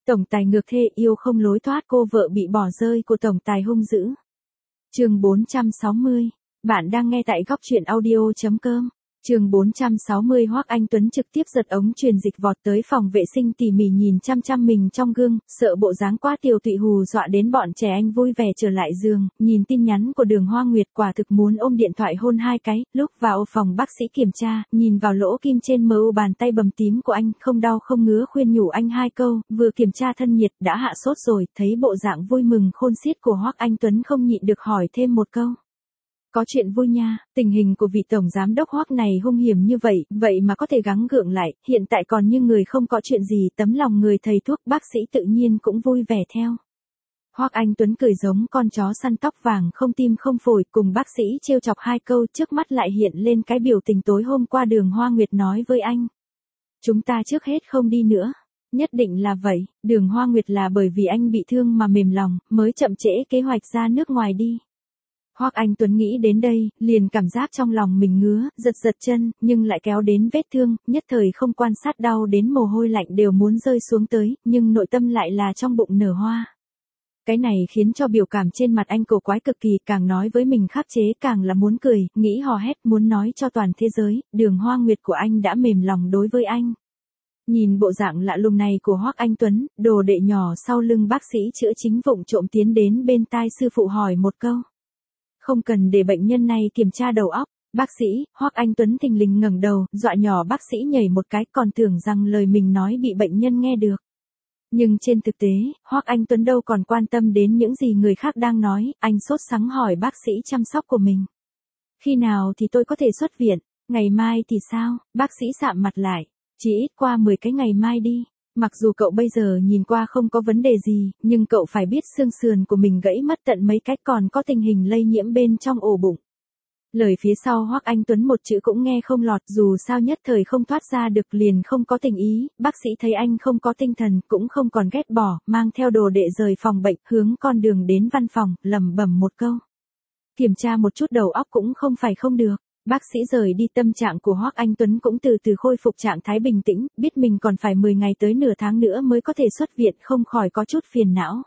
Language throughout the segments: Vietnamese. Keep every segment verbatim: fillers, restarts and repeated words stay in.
Tổng tài ngược thê yêu không lối thoát, cô vợ bị bỏ rơi của tổng tài hung dữ. Chương bốn trăm sáu mươi. Bạn đang nghe tại góc truyện audio chấm com. Chương bốn trăm sáu mươi. Hoắc Anh Tuấn trực tiếp giật ống truyền dịch vọt tới phòng vệ sinh tỉ mỉ nhìn chăm chăm mình trong gương, sợ bộ dáng quá tiều tụy hù dọa đến bọn trẻ anh vui vẻ trở lại giường, nhìn tin nhắn của Đường Hoa Nguyệt quả thực muốn ôm điện thoại hôn hai cái. Lúc vào phòng bác sĩ kiểm tra, nhìn vào lỗ kim trên mờ u bàn tay bầm tím của anh, không đau không ngứa khuyên nhủ anh hai câu, vừa kiểm tra thân nhiệt đã hạ sốt rồi, thấy bộ dạng vui mừng khôn xiết của Hoắc Anh Tuấn không nhịn được hỏi thêm một câu. Có chuyện vui nha, tình hình của vị tổng giám đốc Hoắc này hung hiểm như vậy, vậy mà có thể gắng gượng lại, hiện tại còn như người không có chuyện gì, tấm lòng người thầy thuốc bác sĩ tự nhiên cũng vui vẻ theo. Hoắc Anh Tuấn cười giống con chó săn tóc vàng không tim không phổi, cùng bác sĩ trêu chọc hai câu, trước mắt lại hiện lên cái biểu tình tối hôm qua Đường Hoa Nguyệt nói với anh. Chúng ta trước hết không đi nữa. Nhất định là vậy, Đường Hoa Nguyệt là bởi vì anh bị thương mà mềm lòng, mới chậm trễ kế hoạch ra nước ngoài đi. Hoắc Anh Tuấn nghĩ đến đây, liền cảm giác trong lòng mình ngứa, giật giật chân, nhưng lại kéo đến vết thương, nhất thời không quan sát đau đến mồ hôi lạnh đều muốn rơi xuống tới, nhưng nội tâm lại là trong bụng nở hoa. Cái này khiến cho biểu cảm trên mặt anh cổ quái cực kỳ, càng nói với mình khắc chế càng là muốn cười, nghĩ hò hét muốn nói cho toàn thế giới, Đường Hoa Nguyệt của anh đã mềm lòng đối với anh. Nhìn bộ dạng lạ lùng này của Hoắc Anh Tuấn, đồ đệ nhỏ sau lưng bác sĩ chữa chính vụng trộm tiến đến bên tai sư phụ hỏi một câu. Không cần để bệnh nhân này kiểm tra đầu óc, bác sĩ, Hoắc Anh Tuấn thình lình ngẩng đầu, dọa nhỏ bác sĩ nhảy một cái, còn tưởng rằng lời mình nói bị bệnh nhân nghe được. Nhưng trên thực tế, Hoắc Anh Tuấn đâu còn quan tâm đến những gì người khác đang nói, anh sốt sắng hỏi bác sĩ chăm sóc của mình. Khi nào thì tôi có thể xuất viện, ngày mai thì sao, bác sĩ sạm mặt lại, chỉ ít qua mười cái ngày mai đi. Mặc dù cậu bây giờ nhìn qua không có vấn đề gì, nhưng cậu phải biết xương sườn của mình gãy mất tận mấy cách, còn có tình hình lây nhiễm bên trong ổ bụng. Lời phía sau Hoắc Anh Tuấn một chữ cũng nghe không lọt, dù sao nhất thời không thoát ra được liền không có tình ý, bác sĩ thấy anh không có tinh thần, cũng không còn ghét bỏ, mang theo đồ đệ rời phòng bệnh, hướng con đường đến văn phòng, lẩm bẩm một câu. Kiểm tra một chút đầu óc cũng không phải không được. Bác sĩ rời đi, tâm trạng của Hoắc Anh Tuấn cũng từ từ khôi phục trạng thái bình tĩnh, biết mình còn phải mười ngày tới nửa tháng nữa mới có thể xuất viện, không khỏi có chút phiền não.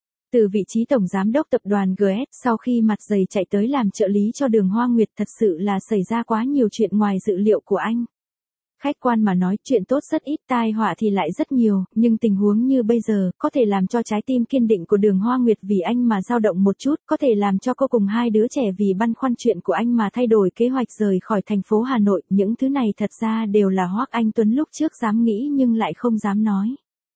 Từ vị trí tổng giám đốc tập đoàn giê ét, sau khi mặt dày chạy tới làm trợ lý cho Đường Hoa Nguyệt, thật sự là xảy ra quá nhiều chuyện ngoài dự liệu của anh. Khách quan mà nói, chuyện tốt rất ít, tai họa thì lại rất nhiều, nhưng tình huống như bây giờ, có thể làm cho trái tim kiên định của Đường Hoa Nguyệt vì anh mà dao động một chút, có thể làm cho cô cùng hai đứa trẻ vì băn khoăn chuyện của anh mà thay đổi kế hoạch rời khỏi thành phố Hà Nội, những thứ này thật ra đều là Hoắc Anh Tuấn lúc trước dám nghĩ nhưng lại không dám nói.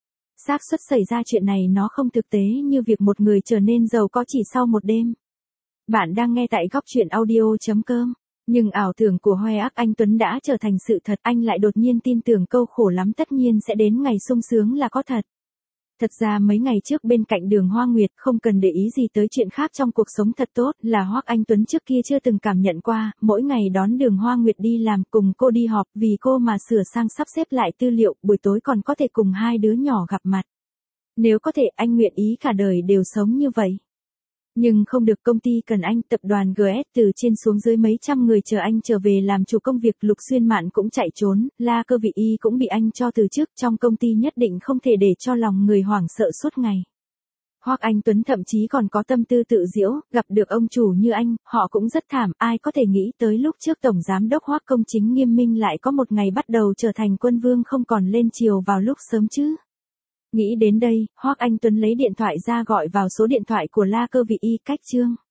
Xác suất xảy ra chuyện này nó không thực tế như việc một người trở nên giàu có chỉ sau một đêm. Bạn đang nghe tại góc truyện audio chấm com. Nhưng ảo tưởng của Hoắc Anh Tuấn đã trở thành sự thật, anh lại đột nhiên tin tưởng câu khổ lắm tất nhiên sẽ đến ngày sung sướng là có thật. Thật ra mấy ngày trước bên cạnh Đường Hoa Nguyệt, không cần để ý gì tới chuyện khác trong cuộc sống thật tốt, là Hoắc Anh Tuấn trước kia chưa từng cảm nhận qua, mỗi ngày đón Đường Hoa Nguyệt đi làm, cùng cô đi họp, vì cô mà sửa sang sắp xếp lại tư liệu, buổi tối còn có thể cùng hai đứa nhỏ gặp mặt. Nếu có thể, anh nguyện ý cả đời đều sống như vậy. Nhưng không được, công ty cần anh, tập đoàn giê ét từ trên xuống dưới mấy trăm người chờ anh trở về làm chủ công việc, Lục Xuyên Mạn cũng chạy trốn, La Cơ Vị Y cũng bị anh cho từ chức, trong công ty nhất định không thể để cho lòng người hoảng sợ suốt ngày. Hoắc Anh Tuấn thậm chí còn có tâm tư tự giễu, gặp được ông chủ như anh, họ cũng rất thảm, ai có thể nghĩ tới lúc trước tổng giám đốc Hoắc Công Chính nghiêm minh lại có một ngày bắt đầu trở thành quân vương không còn lên chiều vào lúc sớm chứ. Nghĩ đến đây, Hoắc Anh Tuấn lấy điện thoại ra gọi vào số điện thoại của La Cơ Vị Y, cách Trương.